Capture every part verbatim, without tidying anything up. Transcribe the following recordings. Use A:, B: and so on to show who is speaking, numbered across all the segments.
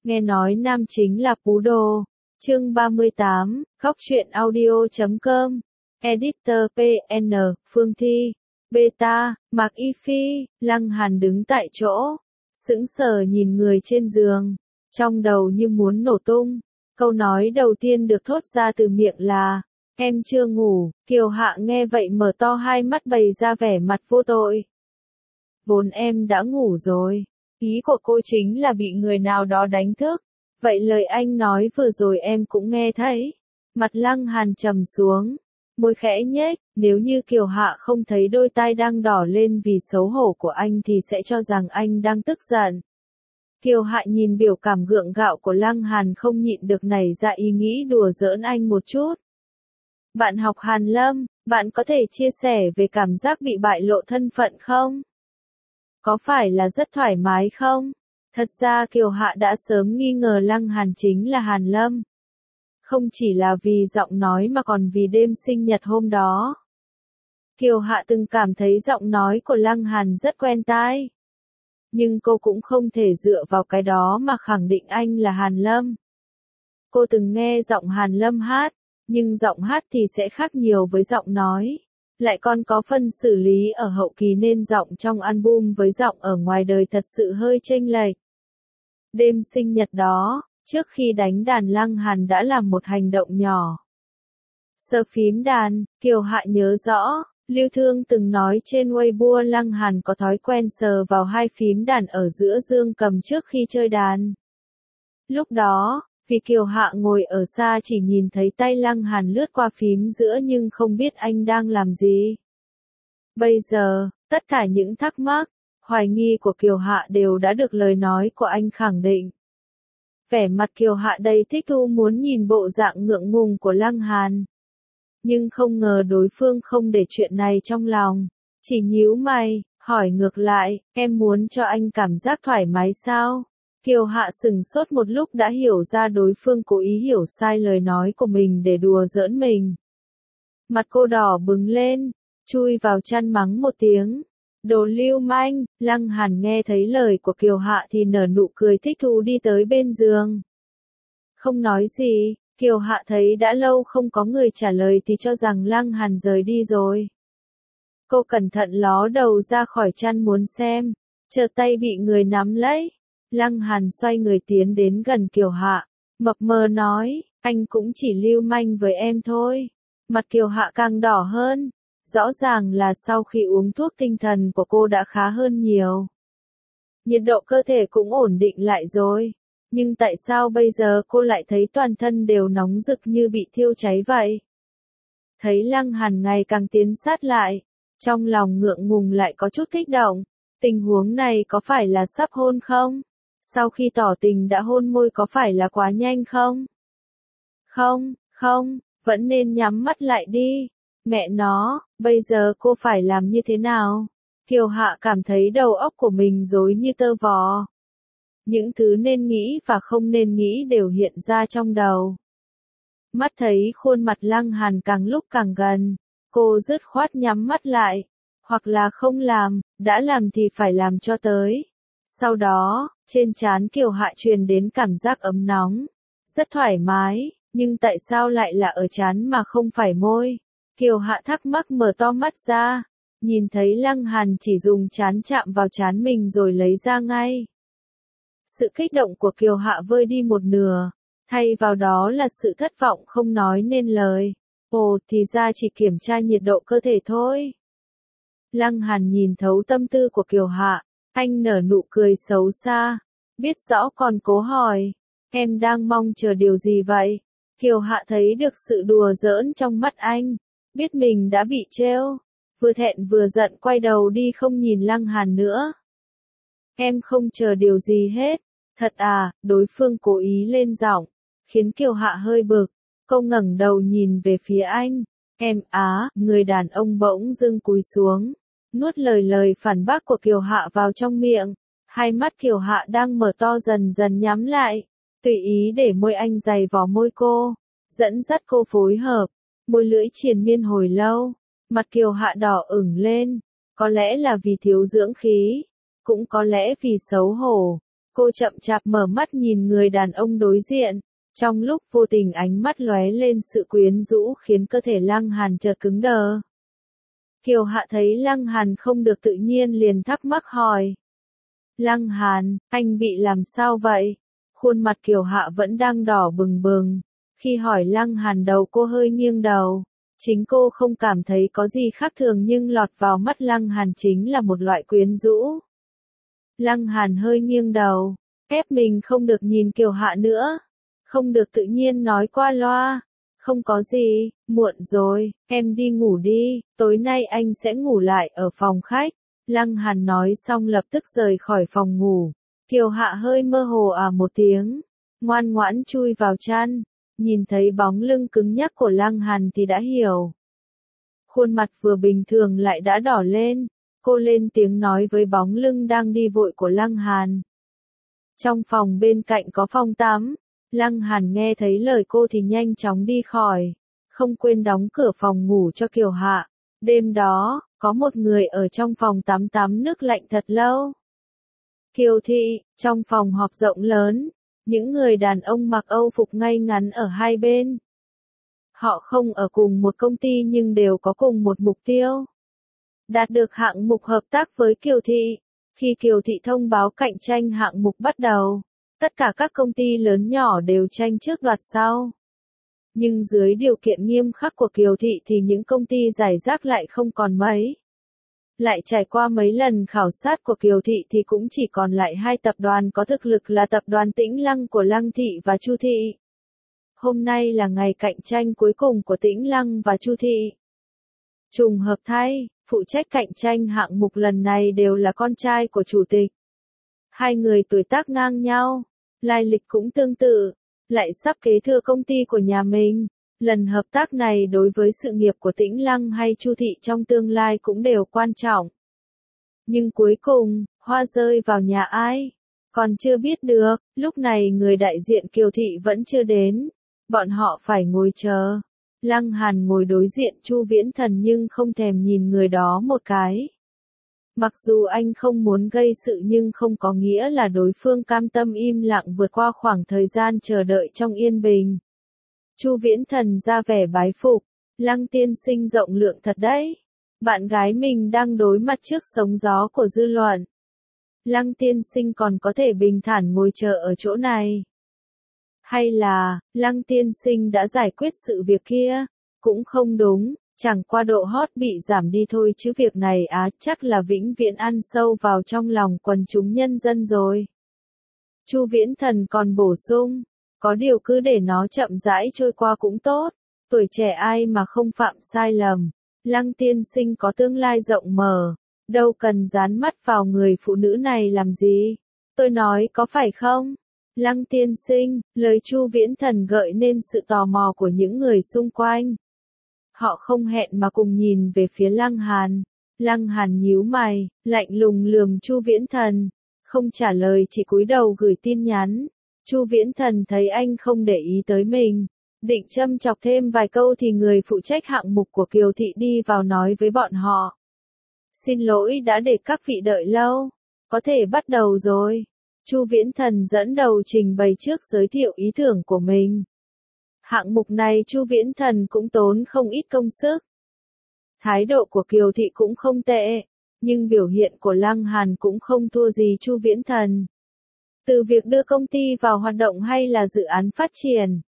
A: Nghe nói nam chính là Pú Đô. Chương ba mươi tám, góc truyện audio chấm com. Editor pê en, Phương Thi. Beta, Mạc Y Phi. Lăng Hàn đứng tại chỗ, sững sờ nhìn người trên giường, trong đầu như muốn nổ tung. Câu nói đầu tiên được thốt ra từ miệng là, em chưa ngủ. Kiều Hạ nghe vậy mở to hai mắt bày ra vẻ mặt vô tội. Vốn em đã ngủ rồi. Ý của cô chính là bị người nào đó đánh thức. Vậy lời anh nói vừa rồi em cũng nghe thấy. Mặt Lăng Hàn trầm xuống, môi khẽ nhếch. Nếu như Kiều Hạ không thấy đôi tai đang đỏ lên vì xấu hổ của anh thì sẽ cho rằng anh đang tức giận. Kiều Hạ nhìn biểu cảm gượng gạo của Lăng Hàn không nhịn được nảy ra ý nghĩ đùa giỡn anh một chút. Bạn học Hàn Lâm, bạn có thể chia sẻ về cảm giác bị bại lộ thân phận không? Có phải là rất thoải mái không? Thật ra Kiều Hạ đã sớm nghi ngờ Lăng Hàn chính là Hàn Lâm. Không chỉ là vì giọng nói mà còn vì đêm sinh nhật hôm đó. Kiều Hạ từng cảm thấy giọng nói của Lăng Hàn rất quen tai. Nhưng cô cũng không thể dựa vào cái đó mà khẳng định anh là Hàn Lâm. Cô từng nghe giọng Hàn Lâm hát, nhưng giọng hát thì sẽ khác nhiều với giọng nói. Lại còn có phân xử lý ở hậu kỳ nên giọng trong album với giọng ở ngoài đời thật sự hơi chênh lệch. Đêm sinh nhật đó, trước khi đánh đàn Lăng Hàn đã làm một hành động nhỏ. Sờ phím đàn. Kiều Hạ nhớ rõ, Lưu Thương từng nói trên Weibo Lăng Hàn có thói quen sờ vào hai phím đàn ở giữa dương cầm trước khi chơi đàn. Lúc đó, vì Kiều Hạ ngồi ở xa chỉ nhìn thấy tay Lăng Hàn lướt qua phím giữa nhưng không biết anh đang làm gì. Bây giờ, tất cả những thắc mắc, hoài nghi của Kiều Hạ đều đã được lời nói của anh khẳng định. Vẻ mặt Kiều Hạ đầy thích thú muốn nhìn bộ dạng ngượng ngùng của Lăng Hàn. Nhưng không ngờ đối phương không để chuyện này trong lòng, chỉ nhíu mày, hỏi ngược lại, em muốn cho anh cảm giác thoải mái sao? Kiều Hạ sừng sốt một lúc đã hiểu ra đối phương cố ý hiểu sai lời nói của mình để đùa giỡn mình. Mặt cô đỏ bừng lên, chui vào chăn mắng một tiếng. Đồ lưu manh. Lăng Hàn nghe thấy lời của Kiều Hạ thì nở nụ cười thích thú đi tới bên giường. Không nói gì, Kiều Hạ thấy đã lâu không có người trả lời thì cho rằng Lăng Hàn rời đi rồi. Cô cẩn thận ló đầu ra khỏi chăn muốn xem, chợt tay bị người nắm lấy. Lăng Hàn xoay người tiến đến gần Kiều Hạ, mập mờ nói, anh cũng chỉ lưu manh với em thôi. Mặt Kiều Hạ càng đỏ hơn, rõ ràng là sau khi uống thuốc tinh thần của cô đã khá hơn nhiều. Nhiệt độ cơ thể cũng ổn định lại rồi, nhưng tại sao bây giờ cô lại thấy toàn thân đều nóng rực như bị thiêu cháy vậy? Thấy Lăng Hàn ngày càng tiến sát lại, trong lòng ngượng ngùng lại có chút kích động. Tình huống này có phải là sắp hôn không? Sau khi tỏ tình đã hôn môi có phải là quá nhanh không? Không, không, vẫn nên nhắm mắt lại đi. Mẹ nó, bây giờ cô phải làm như thế nào? Kiều Hạ cảm thấy đầu óc của mình rối như tơ vò. Những thứ nên nghĩ và không nên nghĩ đều hiện ra trong đầu. Mắt thấy khuôn mặt Lăng Hàn càng lúc càng gần, cô dứt khoát nhắm mắt lại. Hoặc là không làm, đã làm thì phải làm cho tới. Sau đó, trên trán Kiều Hạ truyền đến cảm giác ấm nóng. Rất thoải mái, nhưng tại sao lại là ở trán mà không phải môi? Kiều Hạ thắc mắc mở to mắt ra, nhìn thấy Lăng Hàn chỉ dùng trán chạm vào trán mình rồi lấy ra ngay. Sự kích động của Kiều Hạ vơi đi một nửa, thay vào đó là sự thất vọng không nói nên lời. Ồ, thì ra chỉ kiểm tra nhiệt độ cơ thể thôi. Lăng Hàn nhìn thấu tâm tư của Kiều Hạ, anh nở nụ cười xấu xa, biết rõ còn cố hỏi, em đang mong chờ điều gì vậy? Kiều Hạ thấy được sự đùa giỡn trong mắt anh, biết mình đã bị trêu, vừa thẹn vừa giận quay đầu đi không nhìn Lăng Hàn nữa. Em không chờ điều gì hết, thật à? Đối phương cố ý lên giọng, khiến Kiều Hạ hơi bực, cô ngẩng đầu nhìn về phía anh, em á, người đàn ông bỗng dưng cúi xuống, nuốt lời lời phản bác của Kiều Hạ vào trong miệng, hai mắt Kiều Hạ đang mở to dần dần nhắm lại, tùy ý để môi anh giày vò môi cô, dẫn dắt cô phối hợp, môi lưỡi triền miên hồi lâu, mặt Kiều Hạ đỏ ửng lên, có lẽ là vì thiếu dưỡng khí, cũng có lẽ vì xấu hổ, Cô chậm chạp mở mắt nhìn người đàn ông đối diện. Trong lúc vô tình ánh mắt lóe lên sự quyến rũ khiến cơ thể Lăng Hàn chợt cứng đờ. Kiều Hạ thấy Lăng Hàn không được tự nhiên liền thắc mắc hỏi. Lăng Hàn, anh bị làm sao vậy? Khuôn mặt Kiều Hạ vẫn đang đỏ bừng bừng. Khi hỏi Lăng Hàn đầu cô hơi nghiêng đầu. Chính cô không cảm thấy có gì khác thường nhưng lọt vào mắt Lăng Hàn chính là một loại quyến rũ. Lăng Hàn hơi nghiêng đầu, ép mình không được nhìn Kiều Hạ nữa. Không được tự nhiên nói qua loa. Không có gì, muộn rồi, em đi ngủ đi, tối nay anh sẽ ngủ lại ở phòng khách. Lăng Hàn nói xong lập tức rời khỏi phòng ngủ. Kiều Hạ hơi mơ hồ à một tiếng, ngoan ngoãn chui vào chăn, nhìn thấy bóng lưng cứng nhắc của Lăng Hàn thì đã hiểu. Khuôn mặt vừa bình thường lại đã đỏ lên, cô lên tiếng nói với bóng lưng đang đi vội của Lăng Hàn. Trong phòng bên cạnh có phòng tắm, Lăng Hàn nghe thấy lời cô thì nhanh chóng đi khỏi, không quên đóng cửa phòng ngủ cho Kiều Hạ. Đêm đó, có một người ở trong phòng tắm tắm nước lạnh thật lâu. Kiều Thị, trong phòng họp rộng lớn, những người đàn ông mặc Âu phục ngay ngắn ở hai bên. Họ không ở cùng một công ty nhưng đều có cùng một mục tiêu. Đạt được hạng mục hợp tác với Kiều Thị. Khi Kiều Thị thông báo cạnh tranh hạng mục bắt đầu, tất cả các công ty lớn nhỏ đều tranh trước đoạt sau. Nhưng dưới điều kiện nghiêm khắc của Kiều Thị thì những công ty giải rác lại không còn mấy. Lại trải qua mấy lần khảo sát của Kiều Thị thì cũng chỉ còn lại hai tập đoàn có thực lực là tập đoàn Tĩnh Lăng của Lăng Thị và Chu Thị. Hôm nay là ngày cạnh tranh cuối cùng của Tĩnh Lăng và Chu Thị. Trùng hợp thay, phụ trách cạnh tranh hạng mục lần này đều là con trai của chủ tịch. Hai người tuổi tác ngang nhau, lai lịch cũng tương tự, lại sắp kế thừa công ty của nhà mình. Lần hợp tác này đối với sự nghiệp của Tĩnh Lăng hay Chu Thị trong tương lai cũng đều quan trọng. Nhưng cuối cùng, hoa rơi vào nhà ai? Còn chưa biết được, lúc này người đại diện Kiều Thị vẫn chưa đến. Bọn họ phải ngồi chờ. Lăng Hàn ngồi đối diện Chu Viễn Thần nhưng không thèm nhìn người đó một cái. Mặc dù anh không muốn gây sự nhưng không có nghĩa là đối phương cam tâm im lặng vượt qua khoảng thời gian chờ đợi trong yên bình. Chu Viễn Thần ra vẻ bái phục, Lăng tiên sinh rộng lượng thật đấy. Bạn gái mình đang đối mặt trước sóng gió của dư luận. Lăng tiên sinh còn có thể bình thản ngồi chờ ở chỗ này. Hay là, Lăng tiên sinh đã giải quyết sự việc kia? Cũng không đúng, chẳng qua độ hot bị giảm đi thôi chứ việc này á chắc là vĩnh viễn ăn sâu vào trong lòng quần chúng nhân dân rồi. Chu Viễn Thần còn bổ sung, có điều cứ để nó chậm rãi trôi qua cũng tốt, tuổi trẻ ai mà không phạm sai lầm. Lăng tiên sinh có tương lai rộng mở, đâu cần dán mắt vào người phụ nữ này làm gì. Tôi nói có phải không? Lăng tiên sinh, lời Chu Viễn Thần gợi nên sự tò mò của những người xung quanh. Họ không hẹn mà cùng nhìn về phía Lăng Hàn. Lăng Hàn nhíu mày, lạnh lùng lườm Chu Viễn Thần, không trả lời chỉ cúi đầu gửi tin nhắn. Chu Viễn Thần thấy anh không để ý tới mình, định châm chọc thêm vài câu thì người phụ trách hạng mục của Kiều Thị đi vào nói với bọn họ. Xin lỗi đã để các vị đợi lâu, có thể bắt đầu rồi. Chu Viễn Thần dẫn đầu trình bày trước giới thiệu ý tưởng của mình. Hạng mục này Chu Viễn Thần cũng tốn không ít công sức. Thái độ của Kiều Thị cũng không tệ, nhưng biểu hiện của Lăng Hàn cũng không thua gì Chu Viễn Thần. Từ việc đưa công ty vào hoạt động hay là dự án phát triển.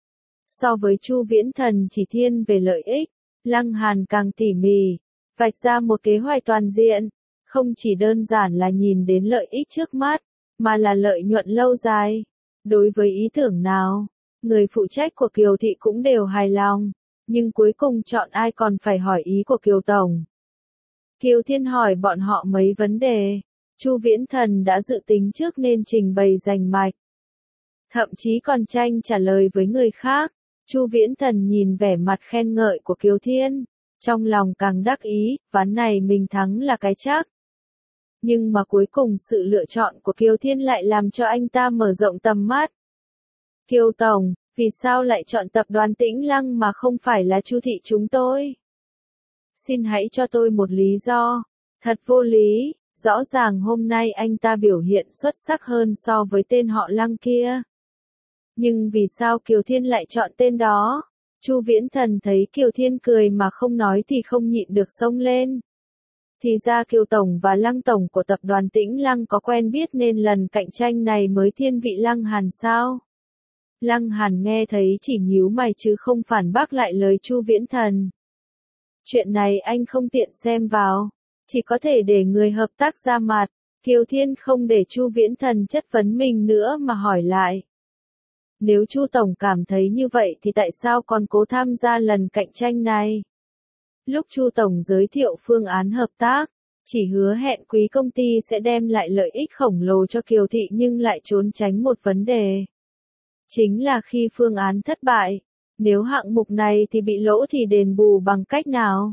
A: So với Chu Viễn Thần chỉ thiên về lợi ích, Lăng Hàn càng tỉ mỉ, vạch ra một kế hoạch toàn diện, không chỉ đơn giản là nhìn đến lợi ích trước mắt, mà là lợi nhuận lâu dài. Đối với ý tưởng nào, người phụ trách của Kiều Thị cũng đều hài lòng, nhưng cuối cùng chọn ai còn phải hỏi ý của Kiều Tổng. Kiều Thiên hỏi bọn họ mấy vấn đề, Chu Viễn Thần đã dự tính trước nên trình bày rành mạch. Thậm chí còn tranh trả lời với người khác. Chu Viễn Thần nhìn vẻ mặt khen ngợi của Kiều Thiên, trong lòng càng đắc ý, ván này mình thắng là cái chắc. Nhưng mà cuối cùng sự lựa chọn của Kiều Thiên lại làm cho anh ta mở rộng tầm mắt. Kiều Tổng, vì sao lại chọn tập đoàn Tĩnh Lăng mà không phải là Chu Thị chúng tôi? Xin hãy cho tôi một lý do. Thật vô lý, Rõ ràng hôm nay anh ta biểu hiện xuất sắc hơn so với tên họ Lăng kia. Nhưng vì sao Kiều Thiên lại chọn tên đó? Chu Viễn Thần thấy Kiều Thiên cười mà không nói thì không nhịn được xông lên. Thì ra Kiều Tổng và Lăng Tổng của tập đoàn Tĩnh Lăng có quen biết nên lần cạnh tranh này mới thiên vị Lăng Hàn sao? Lăng Hàn nghe thấy chỉ nhíu mày chứ không phản bác lại lời Chu Viễn Thần. Chuyện này anh không tiện xem vào, chỉ có thể để người hợp tác ra mặt. Kiều Thiên không để Chu Viễn Thần chất vấn mình nữa mà hỏi lại. Nếu Chu Tổng cảm thấy như vậy thì tại sao còn cố tham gia lần cạnh tranh này? Lúc Chu Tổng giới thiệu phương án hợp tác, chỉ hứa hẹn quý công ty sẽ đem lại lợi ích khổng lồ cho Kiều Thị nhưng lại trốn tránh một vấn đề. Chính là khi phương án thất bại, nếu hạng mục này thì bị lỗ thì đền bù bằng cách nào?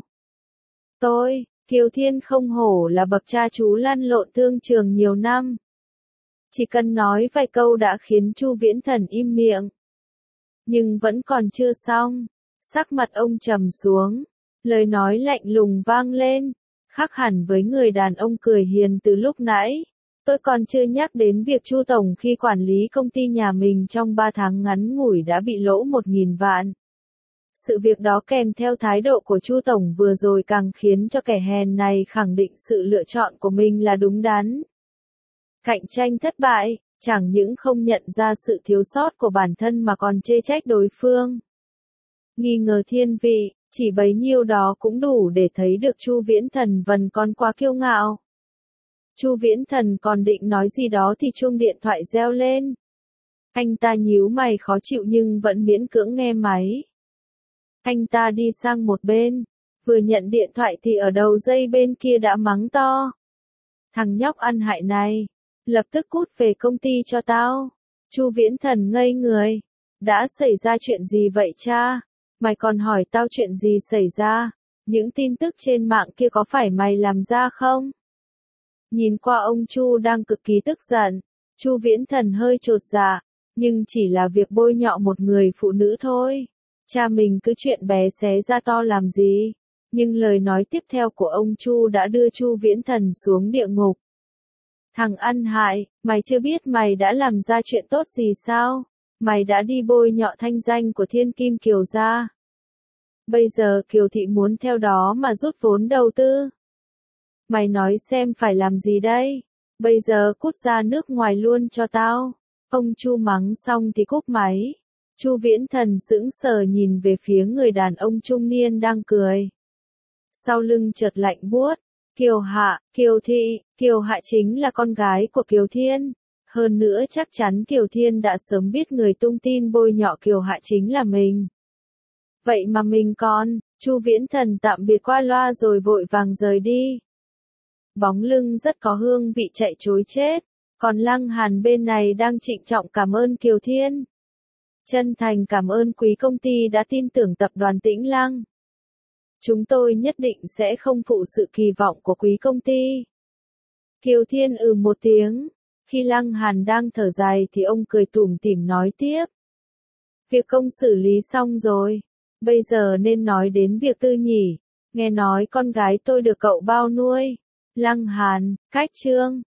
A: Tôi, Kiều Thiên không hổ là bậc cha chú lăn lộn thương trường nhiều năm. Chỉ cần nói vài câu đã khiến Chu Viễn Thần im miệng. Nhưng vẫn còn chưa xong, sắc mặt ông trầm xuống, lời nói lạnh lùng vang lên, khác hẳn với người đàn ông cười hiền từ lúc nãy. Tôi còn chưa nhắc đến việc Chu Tổng khi quản lý công ty nhà mình trong ba tháng ngắn ngủi đã bị lỗ một nghìn vạn. Sự việc đó kèm theo thái độ của Chu Tổng vừa rồi càng khiến cho kẻ hèn này khẳng định sự lựa chọn của mình là đúng đắn. Cạnh tranh thất bại, chẳng những không nhận ra sự thiếu sót của bản thân mà còn chê trách đối phương. Nghi ngờ thiên vị, chỉ bấy nhiêu đó cũng đủ để thấy được Chu Viễn Thần vẫn còn quá kiêu ngạo. Chu Viễn Thần còn định nói gì đó thì chuông điện thoại reo lên. Anh ta nhíu mày khó chịu nhưng vẫn miễn cưỡng nghe máy. Anh ta đi sang một bên, vừa nhận điện thoại thì ở đầu dây bên kia đã mắng to. Thằng nhóc ăn hại này, lập tức cút về công ty cho tao. Chu Viễn Thần ngây người. Đã xảy ra chuyện gì vậy cha? Mày còn hỏi tao chuyện gì xảy ra? Những tin tức trên mạng kia có phải mày làm ra không? Nhìn qua ông Chu đang cực kỳ tức giận, Chu Viễn Thần hơi chột dạ, nhưng chỉ là việc bôi nhọ một người phụ nữ thôi. Cha mình cứ chuyện bé xé ra to làm gì? Nhưng lời nói tiếp theo của ông Chu đã đưa Chu Viễn Thần xuống địa ngục. Thằng ăn hại, mày chưa biết mày đã làm ra chuyện tốt gì sao? Mày đã đi bôi nhọ thanh danh của Thiên Kim Kiều gia. Bây giờ Kiều Thị muốn theo đó mà rút vốn đầu tư. Mày nói xem phải làm gì đây? Bây giờ cút ra nước ngoài luôn cho tao. Ông Chu mắng xong thì cúp máy. Chu Viễn Thần sững sờ nhìn về phía người đàn ông trung niên đang cười. Sau lưng chợt lạnh buốt. Kiều Hạ, Kiều Thị, Kiều Hạ chính là con gái của Kiều Thiên. Hơn nữa chắc chắn Kiều Thiên đã sớm biết người tung tin bôi nhọ Kiều Hạ chính là mình. Vậy mà mình còn, Chu Viễn Thần tạm biệt qua loa rồi vội vàng rời đi. Bóng lưng rất có hương vị chạy trối chết, còn Lăng Hàn bên này đang trịnh trọng cảm ơn Kiều Thiên. Chân thành cảm ơn quý công ty đã tin tưởng tập đoàn Tĩnh Lăng. Chúng tôi nhất định sẽ không phụ sự kỳ vọng của quý công ty. Kiều Thiên ừ một tiếng. Khi Lăng Hàn đang thở dài thì ông cười tủm tỉm nói tiếp. Việc công xử lý xong rồi. Bây giờ nên nói đến việc tư nhỉ. Nghe nói con gái tôi được cậu bao nuôi. Lăng Hàn, cách trương.